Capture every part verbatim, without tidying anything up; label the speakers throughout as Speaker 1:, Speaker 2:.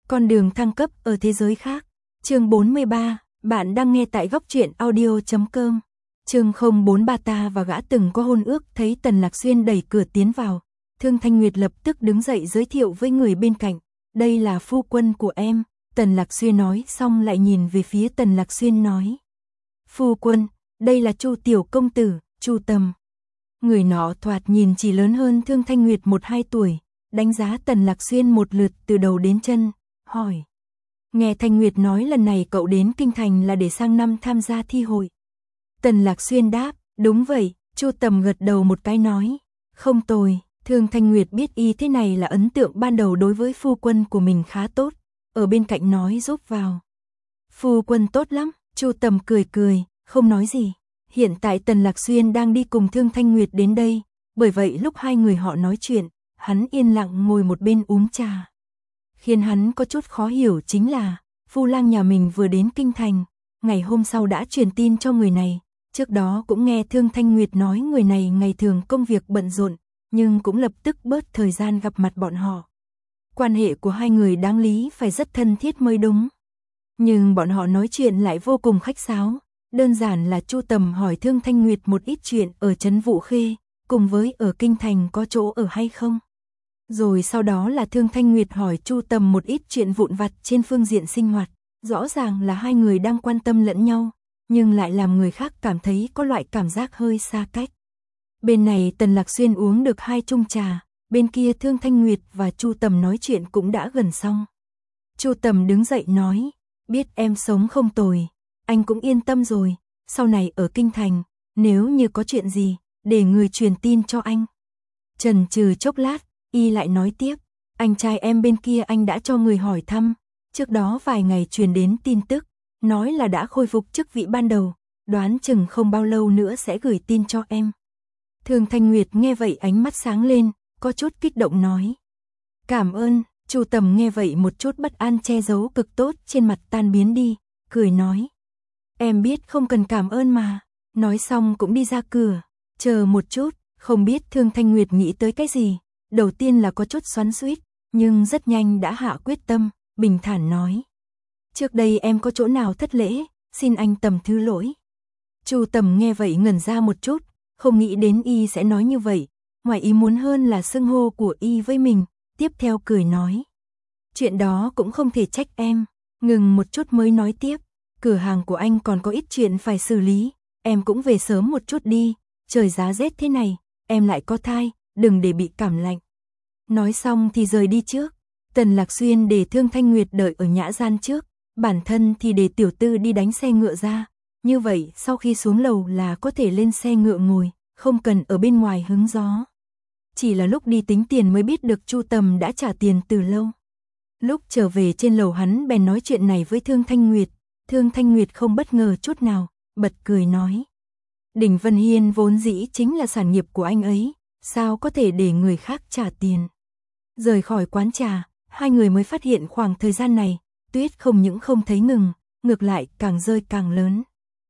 Speaker 1: Con đường thăng cấp ở thế giới khác. Chương bốn mươi ba, bạn đang nghe tại góc truyện audio chấm com. Chương không bốn ba ta và gã từng có hôn ước, thấy Tần Lạc Xuyên đẩy cửa tiến vào. Thương Thanh Nguyệt lập tức đứng dậy giới thiệu với người bên cạnh. Đây là phu quân của em. Tần Lạc Xuyên nói xong lại nhìn về phía Tần Lạc Xuyên nói. Phu quân, đây là Chu tiểu công tử, Chu Tầm. Người nọ thoạt nhìn chỉ lớn hơn Thương Thanh Nguyệt một hai tuổi, đánh giá Tần Lạc Xuyên một lượt từ đầu đến chân, hỏi. Nghe Thanh Nguyệt nói lần này cậu đến Kinh Thành là để sang năm tham gia thi hội. Tần Lạc Xuyên đáp, đúng vậy. Chu Tầm gật đầu một cái nói, không tồi. Thương Thanh Nguyệt biết y thế này là ấn tượng ban đầu đối với phu quân của mình khá tốt, ở bên cạnh nói giúp vào. Phu quân tốt lắm. Chu Tầm cười cười, không nói gì. Hiện tại Tần Lạc Xuyên đang đi cùng Thương Thanh Nguyệt đến đây, bởi vậy lúc hai người họ nói chuyện, hắn yên lặng ngồi một bên uống trà. Khiến hắn có chút khó hiểu chính là, Phu Lang nhà mình vừa đến Kinh Thành, ngày hôm sau đã truyền tin cho người này, trước đó cũng nghe Thương Thanh Nguyệt nói người này ngày thường công việc bận rộn, nhưng cũng lập tức bớt thời gian gặp mặt bọn họ. Quan hệ của hai người đáng lý phải rất thân thiết mới đúng. Nhưng bọn họ nói chuyện lại vô cùng khách sáo, đơn giản là Chu Tầm hỏi Thương Thanh Nguyệt một ít chuyện ở trấn Vũ Khê, cùng với ở Kinh Thành có chỗ ở hay không. Rồi sau đó là Thương Thanh Nguyệt hỏi Chu Tầm một ít chuyện vụn vặt trên phương diện sinh hoạt, rõ ràng là hai người đang quan tâm lẫn nhau, nhưng lại làm người khác cảm thấy có loại cảm giác hơi xa cách. Bên này Tần Lạc Xuyên uống được hai chung trà, bên kia Thương Thanh Nguyệt và Chu Tầm nói chuyện cũng đã gần xong. Chu Tầm đứng dậy nói, biết em sống không tồi, anh cũng yên tâm rồi, sau này ở Kinh Thành, nếu như có chuyện gì, để người truyền tin cho anh. Chần chừ chốc lát, y lại nói tiếp, anh trai em bên kia anh đã cho người hỏi thăm, trước đó vài ngày truyền đến tin tức, nói là đã khôi phục chức vị ban đầu, đoán chừng không bao lâu nữa sẽ gửi tin cho em. Thương Thanh Nguyệt nghe vậy ánh mắt sáng lên, có chút kích động nói. Cảm ơn. Chu Tầm nghe vậy một chút bất an che giấu cực tốt trên mặt tan biến đi, cười nói. Em biết không cần cảm ơn mà. Nói xong cũng đi ra cửa, chờ một chút, không biết Thương Thanh Nguyệt nghĩ tới cái gì. Đầu tiên là có chút xoắn xuýt, nhưng rất nhanh đã hạ quyết tâm, bình thản nói. Trước đây em có chỗ nào thất lễ, xin anh Tầm thứ lỗi. Chu Tầm nghe vậy ngẩn ra một chút, không nghĩ đến y sẽ nói như vậy, ngoài ý muốn hơn là xưng hô của y với mình, tiếp theo cười nói. Chuyện đó cũng không thể trách em, ngừng một chút mới nói tiếp, cửa hàng của anh còn có ít chuyện phải xử lý, em cũng về sớm một chút đi, trời giá rét thế này, em lại có thai, đừng để bị cảm lạnh. Nói xong thì rời đi trước, Tần Lạc Xuyên để Thương Thanh Nguyệt đợi ở nhã gian trước, bản thân thì để tiểu tư đi đánh xe ngựa ra, như vậy sau khi xuống lầu là có thể lên xe ngựa ngồi, không cần ở bên ngoài hứng gió. Chỉ là lúc đi tính tiền mới biết được Chu Tầm đã trả tiền từ lâu. Lúc trở về trên lầu hắn bèn nói chuyện này với Thương Thanh Nguyệt, Thương Thanh Nguyệt không bất ngờ chút nào, bật cười nói. Đỉnh Vân Hiên vốn dĩ chính là sản nghiệp của anh ấy, sao có thể để người khác trả tiền. Rời khỏi quán trà, hai người mới phát hiện khoảng thời gian này, tuyết không những không thấy ngừng, ngược lại càng rơi càng lớn.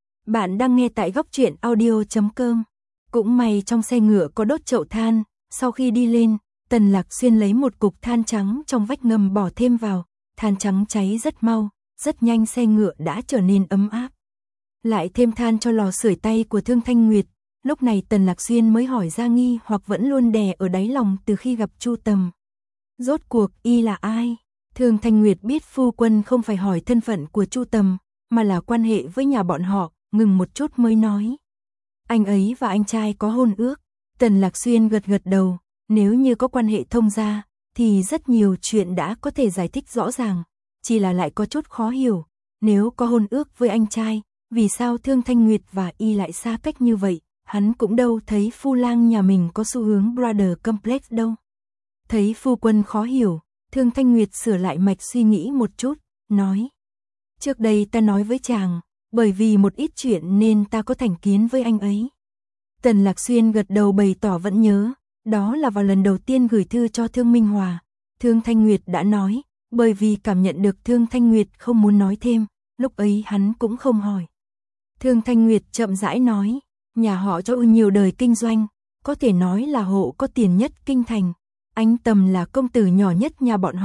Speaker 1: Bạn đang nghe tại góc truyện audio chấm com. Cũng may trong xe ngựa có đốt chậu than, sau khi đi lên, Tần Lạc Xuyên lấy một cục than trắng trong vách ngầm bỏ thêm vào, than trắng cháy rất mau, rất nhanh xe ngựa đã trở nên ấm áp. Lại thêm than cho lò sưởi tay của Thương Thanh Nguyệt, lúc này Tần Lạc Xuyên mới hỏi ra nghi hoặc vẫn luôn đè ở đáy lòng từ khi gặp Chu Tầm. Rốt cuộc y là ai? Thương Thanh Nguyệt biết phu quân không phải hỏi thân phận của Chu Tầm, mà là quan hệ với nhà bọn họ, ngừng một chút mới nói. Anh ấy và anh trai có hôn ước. Tần Lạc Xuyên gật gật đầu, nếu như có quan hệ thông gia, thì rất nhiều chuyện đã có thể giải thích rõ ràng, chỉ là lại có chút khó hiểu, nếu có hôn ước với anh trai, vì sao Thương Thanh Nguyệt và y lại xa cách như vậy, hắn cũng đâu thấy Phu Lang nhà mình có xu hướng brother complex đâu. Thấy phu quân khó hiểu, Thương Thanh Nguyệt sửa lại mạch suy nghĩ một chút, nói. Trước đây ta nói với chàng, bởi vì một ít chuyện nên ta có thành kiến với anh ấy. Tần Lạc Xuyên gật đầu bày tỏ vẫn nhớ, đó là vào lần đầu tiên gửi thư cho Thương Minh Hòa. Thương Thanh Nguyệt đã nói, bởi vì cảm nhận được Thương Thanh Nguyệt không muốn nói thêm, lúc ấy hắn cũng không hỏi. Thương Thanh Nguyệt chậm rãi nói, nhà họ cho nhiều đời kinh doanh, có thể nói là hộ có tiền nhất kinh thành. Anh Tầm là công tử nhỏ nhất nhà bọn họ,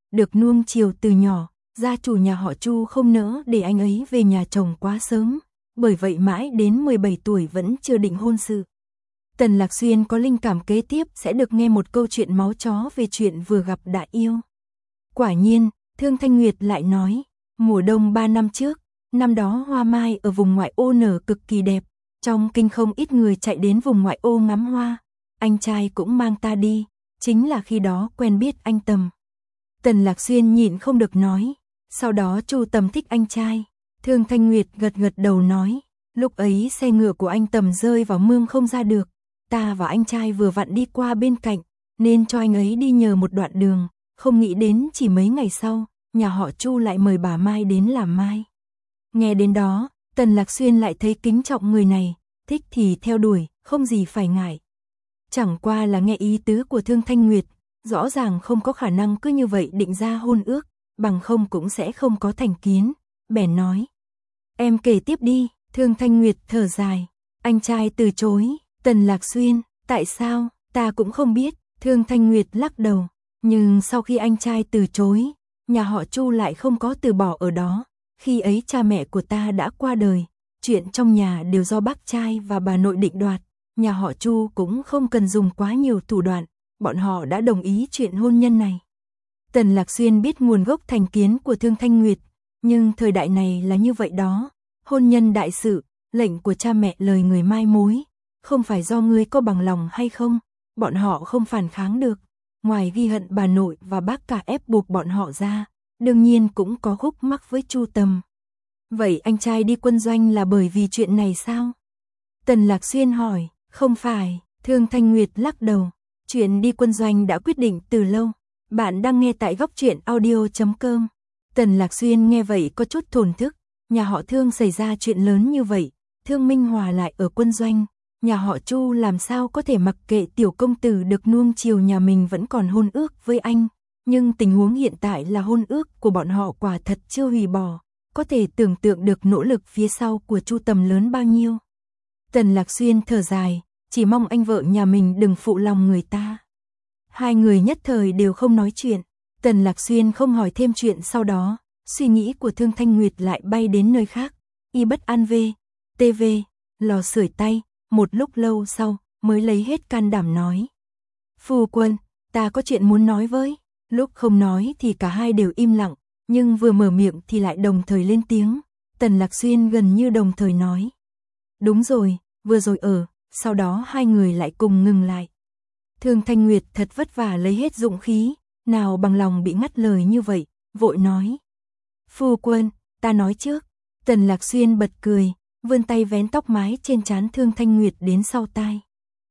Speaker 1: được nuông chiều từ nhỏ, gia chủ nhà họ Chu không nỡ để anh ấy về nhà chồng quá sớm, bởi vậy mãi đến mười bảy tuổi vẫn chưa định hôn sự. Tần Lạc Xuyên có linh cảm kế tiếp sẽ được nghe một câu chuyện máu chó về chuyện vừa gặp đã yêu. Quả nhiên, Thương Thanh Nguyệt lại nói, mùa đông ba năm trước, năm đó hoa mai ở vùng ngoại ô nở cực kỳ đẹp, trong kinh không ít người chạy đến vùng ngoại ô ngắm hoa, anh trai cũng mang ta đi, chính là khi đó quen biết anh Tầm. Tần Lạc Xuyên nhịn không được nói, sau đó Chu Tầm thích anh trai. Thương Thanh Nguyệt gật gật đầu nói, lúc ấy xe ngựa của anh Tầm rơi vào mương không ra được, ta và anh trai vừa vặn đi qua bên cạnh, nên cho anh ấy đi nhờ một đoạn đường, không nghĩ đến chỉ mấy ngày sau, nhà họ Chu lại mời bà Mai đến làm mai. Nghe đến đó, Tần Lạc Xuyên lại thấy kính trọng người này, thích thì theo đuổi, không gì phải ngại. Chẳng qua là nghe ý tứ của Thương Thanh Nguyệt, rõ ràng không có khả năng cứ như vậy định ra hôn ước, bằng không cũng sẽ không có thành kiến, bèn nói. Em kể tiếp đi. Thương Thanh Nguyệt thở dài, anh trai từ chối. Tần Lạc Xuyên, tại sao, ta cũng không biết. Thương Thanh Nguyệt lắc đầu, nhưng sau khi anh trai từ chối, nhà họ Chu lại không có từ bỏ ở đó. Khi ấy cha mẹ của ta đã qua đời, chuyện trong nhà đều do bác trai và bà nội định đoạt, nhà họ Chu cũng không cần dùng quá nhiều thủ đoạn, bọn họ đã đồng ý chuyện hôn nhân này. Tần Lạc Xuyên biết nguồn gốc thành kiến của Thương Thanh Nguyệt, nhưng thời đại này là như vậy đó, hôn nhân đại sự, lệnh của cha mẹ lời người mai mối, không phải do ngươi có bằng lòng hay không, bọn họ không phản kháng được, ngoài ghi hận bà nội và bác cả ép buộc bọn họ ra, đương nhiên cũng có khúc mắc với Chu Tầm. Vậy anh trai đi quân doanh là bởi vì chuyện này sao? Tần Lạc Xuyên hỏi, không phải. Thương Thanh Nguyệt lắc đầu, chuyện đi quân doanh đã quyết định từ lâu. Bạn đang nghe tại góc truyện audio chấm com. Tần Lạc Xuyên nghe vậy có chút thổn thức, nhà họ Thương xảy ra chuyện lớn như vậy, Thương Minh Hòa lại ở quân doanh, nhà họ Chu làm sao có thể mặc kệ tiểu công tử được nuông chiều nhà mình vẫn còn hôn ước với anh, nhưng tình huống hiện tại là hôn ước của bọn họ quả thật chưa hủy bỏ, có thể tưởng tượng được nỗ lực phía sau của Chu Tầm lớn bao nhiêu. Tần Lạc Xuyên thở dài, chỉ mong anh vợ nhà mình đừng phụ lòng người ta. Hai người nhất thời đều không nói chuyện, Tần Lạc Xuyên không hỏi thêm chuyện sau đó, suy nghĩ của Thương Thanh Nguyệt lại bay đến nơi khác, y bất an về, tivi, lò sưởi tay, một lúc lâu sau mới lấy hết can đảm nói. Phu quân, ta có chuyện muốn nói với, lúc không nói thì cả hai đều im lặng, nhưng vừa mở miệng thì lại đồng thời lên tiếng, Tần Lạc Xuyên gần như đồng thời nói. Đúng rồi, vừa rồi ở, sau đó hai người lại cùng ngừng lại. Thương Thanh Nguyệt thật vất vả lấy hết dũng khí, nào bằng lòng bị ngắt lời như vậy, vội nói. Phu quân, ta nói trước. Tần Lạc Xuyên bật cười, vươn tay vén tóc mái trên trán Thương Thanh Nguyệt đến sau tai.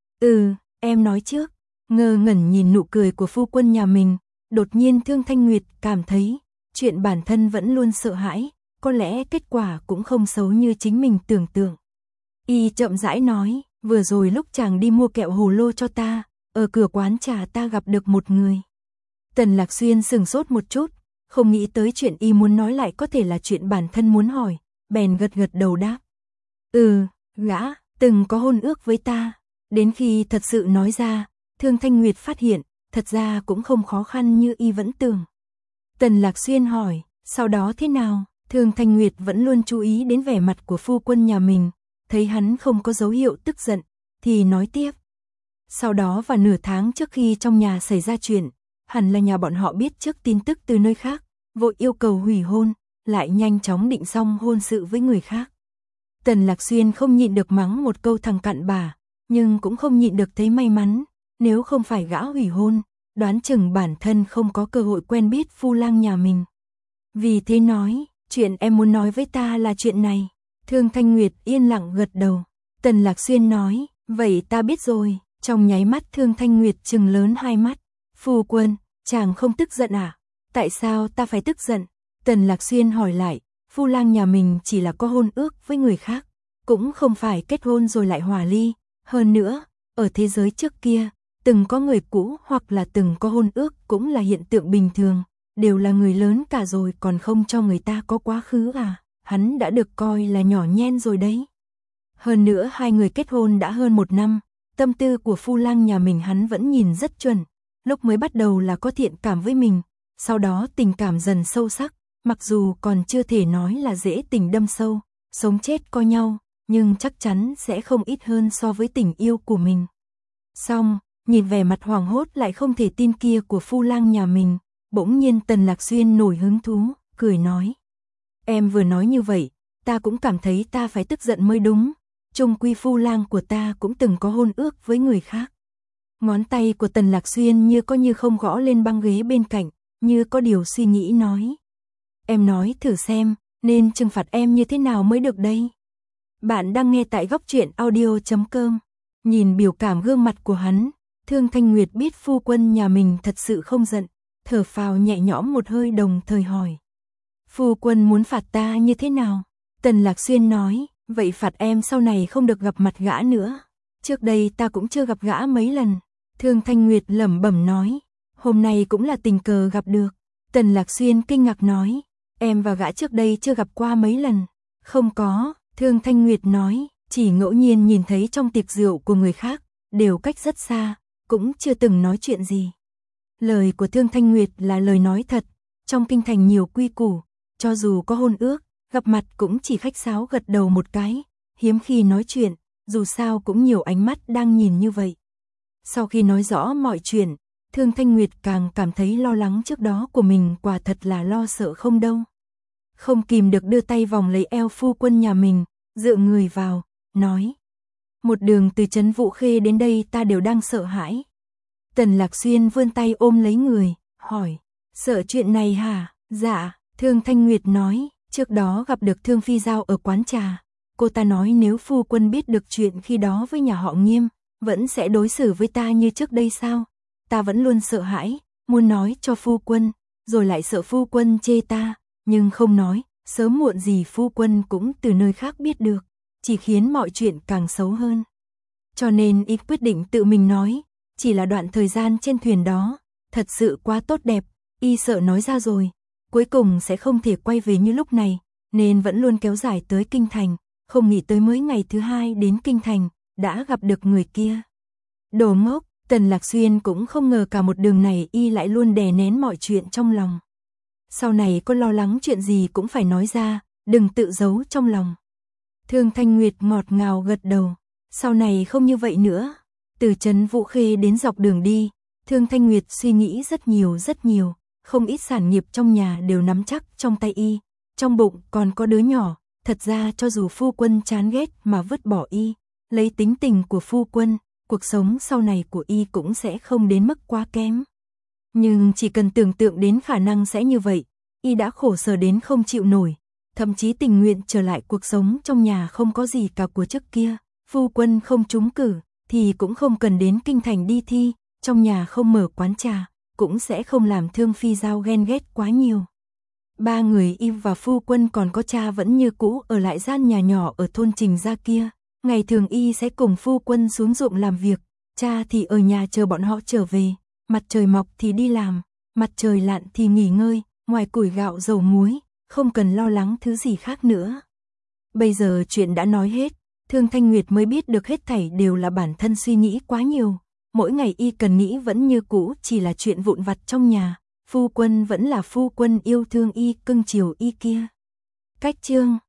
Speaker 1: Ừ, em nói trước. Ngơ ngẩn nhìn nụ cười của phu quân nhà mình, đột nhiên Thương Thanh Nguyệt cảm thấy, chuyện bản thân vẫn luôn sợ hãi, có lẽ kết quả cũng không xấu như chính mình tưởng tượng. Y chậm rãi nói, vừa rồi lúc chàng đi mua kẹo hồ lô cho ta, ở cửa quán trà ta gặp được một người. Tần Lạc Xuyên sừng sốt một chút, không nghĩ tới chuyện y muốn nói lại có thể là chuyện bản thân muốn hỏi, bèn gật gật đầu đáp. Ừ, gã, từng có hôn ước với ta. Đến khi thật sự nói ra, Thương Thanh Nguyệt phát hiện, thật ra cũng không khó khăn như y vẫn tưởng. Tần Lạc Xuyên hỏi, sau đó thế nào? Thương Thanh Nguyệt vẫn luôn chú ý đến vẻ mặt của phu quân nhà mình, thấy hắn không có dấu hiệu tức giận, thì nói tiếp. Sau đó vào nửa tháng trước khi trong nhà xảy ra chuyện, hẳn là nhà bọn họ biết trước tin tức từ nơi khác, vội yêu cầu hủy hôn, lại nhanh chóng định xong hôn sự với người khác. Tần Lạc Xuyên không nhịn được mắng một câu thằng cặn bà, nhưng cũng không nhịn được thấy may mắn, nếu không phải gã hủy hôn, đoán chừng bản thân không có cơ hội quen biết phu lang nhà mình. Vì thế nói, chuyện em muốn nói với ta là chuyện này. Thương Thanh Nguyệt yên lặng gật đầu. Tần Lạc Xuyên nói, vậy ta biết rồi. Trong nháy mắt Thương Thanh Nguyệt trừng lớn hai mắt. Phu quân, chàng không tức giận à? Tại sao ta phải tức giận? Tần Lạc Xuyên hỏi lại, phu lang nhà mình chỉ là có hôn ước với người khác, cũng không phải kết hôn rồi lại hòa ly. Hơn nữa, ở thế giới trước kia, từng có người cũ hoặc là từng có hôn ước cũng là hiện tượng bình thường, đều là người lớn cả rồi còn không cho người ta có quá khứ à? Hắn đã được coi là nhỏ nhen rồi đấy. Hơn nữa hai người kết hôn đã hơn một năm, tâm tư của phu lang nhà mình hắn vẫn nhìn rất chuẩn, lúc mới bắt đầu là có thiện cảm với mình, Sau đó tình cảm dần sâu sắc, mặc dù còn chưa thể nói là dễ tình đâm sâu, sống chết co nhau, nhưng chắc chắn sẽ không ít hơn so với tình yêu của mình. Xong, nhìn vẻ mặt hoảng hốt lại không thể tin kia của phu lang nhà mình, bỗng nhiên Tần Lạc Xuyên nổi hứng thú, cười nói. Em vừa nói như vậy, ta cũng cảm thấy ta phải tức giận mới đúng, chung quy phu lang của ta cũng từng có hôn ước với người khác. Ngón tay của Tần Lạc Xuyên như có như không gõ lên băng ghế bên cạnh, như có điều suy nghĩ nói. Em nói thử xem, nên trừng phạt em như thế nào mới được đây? Bạn đang nghe tại góc truyện audio chấm com. Nhìn biểu cảm gương mặt của hắn, Thương Thanh Nguyệt biết phu quân nhà mình thật sự không giận, thở phào nhẹ nhõm một hơi đồng thời hỏi. Phu quân muốn phạt ta như thế nào? Tần Lạc Xuyên nói, vậy phạt em sau này không được gặp mặt gã nữa. Trước đây ta cũng chưa gặp gã mấy lần. Thương Thanh Nguyệt lẩm bẩm nói, hôm nay cũng là tình cờ gặp được. Tần Lạc Xuyên kinh ngạc nói, em và gã trước đây chưa gặp qua mấy lần. Không có, Thương Thanh Nguyệt nói, chỉ ngẫu nhiên nhìn thấy trong tiệc rượu của người khác, đều cách rất xa, cũng chưa từng nói chuyện gì. Lời của Thương Thanh Nguyệt là lời nói thật, trong kinh thành nhiều quy củ, cho dù có hôn ước, gặp mặt cũng chỉ khách sáo gật đầu một cái, hiếm khi nói chuyện, dù sao cũng nhiều ánh mắt đang nhìn như vậy. Sau khi nói rõ mọi chuyện, Thương Thanh Nguyệt càng cảm thấy lo lắng trước đó của mình, quả thật là lo sợ không đâu. Không kìm được đưa tay vòng lấy eo phu quân nhà mình, dựa người vào, nói. Một đường từ trấn Vũ Khê đến đây ta đều đang sợ hãi. Tần Lạc Xuyên vươn tay ôm lấy người, hỏi. Sợ chuyện này hả? Dạ, Thương Thanh Nguyệt nói, trước đó gặp được Thương Phi Giao ở quán trà. Cô ta nói nếu phu quân biết được chuyện khi đó với nhà họ Nghiêm, vẫn sẽ đối xử với ta như trước đây sao? Ta vẫn luôn sợ hãi, muốn nói cho phu quân, rồi lại sợ phu quân chê ta, nhưng không nói, sớm muộn gì phu quân cũng từ nơi khác biết được, chỉ khiến mọi chuyện càng xấu hơn. Cho nên y quyết định tự mình nói, chỉ là đoạn thời gian trên thuyền đó, thật sự quá tốt đẹp, y sợ nói ra rồi, cuối cùng sẽ không thể quay về như lúc này, nên vẫn luôn kéo dài tới kinh thành, không nghĩ tới mới ngày thứ hai đến kinh thành, đã gặp được người kia. Đồ ngốc, Tần Lạc Xuyên cũng không ngờ cả một đường này y lại luôn đè nén mọi chuyện trong lòng. Sau này có lo lắng chuyện gì cũng phải nói ra, đừng tự giấu trong lòng. Thương Thanh Nguyệt ngọt ngào gật đầu, sau này không như vậy nữa. Từ trấn Vũ Khê đến dọc đường đi, Thương Thanh Nguyệt suy nghĩ rất nhiều rất nhiều, không ít sản nghiệp trong nhà đều nắm chắc trong tay y, trong bụng còn có đứa nhỏ, thật ra cho dù phu quân chán ghét mà vứt bỏ y, lấy tính tình của phu quân, cuộc sống sau này của y cũng sẽ không đến mức quá kém. Nhưng chỉ cần tưởng tượng đến khả năng sẽ như vậy, y đã khổ sở đến không chịu nổi, thậm chí tình nguyện trở lại cuộc sống trong nhà không có gì cả của trước kia. Phu quân không trúng cử, thì cũng không cần đến kinh thành đi thi, trong nhà không mở quán trà, cũng sẽ không làm Thương Phi Giao ghen ghét quá nhiều. Ba người y và phu quân còn có cha vẫn như cũ ở lại gian nhà nhỏ ở thôn Trình Gia kia. Ngày thường y sẽ cùng phu quân xuống ruộng làm việc, cha thì ở nhà chờ bọn họ trở về, mặt trời mọc thì đi làm, mặt trời lặn thì nghỉ ngơi, ngoài củi gạo dầu muối, không cần lo lắng thứ gì khác nữa. Bây giờ chuyện đã nói hết, Thương Thanh Nguyệt mới biết được hết thảy đều là bản thân suy nghĩ quá nhiều, mỗi ngày y cần nghĩ vẫn như cũ chỉ là chuyện vụn vặt trong nhà, phu quân vẫn là phu quân yêu thương y cưng chiều y kia. Cách chương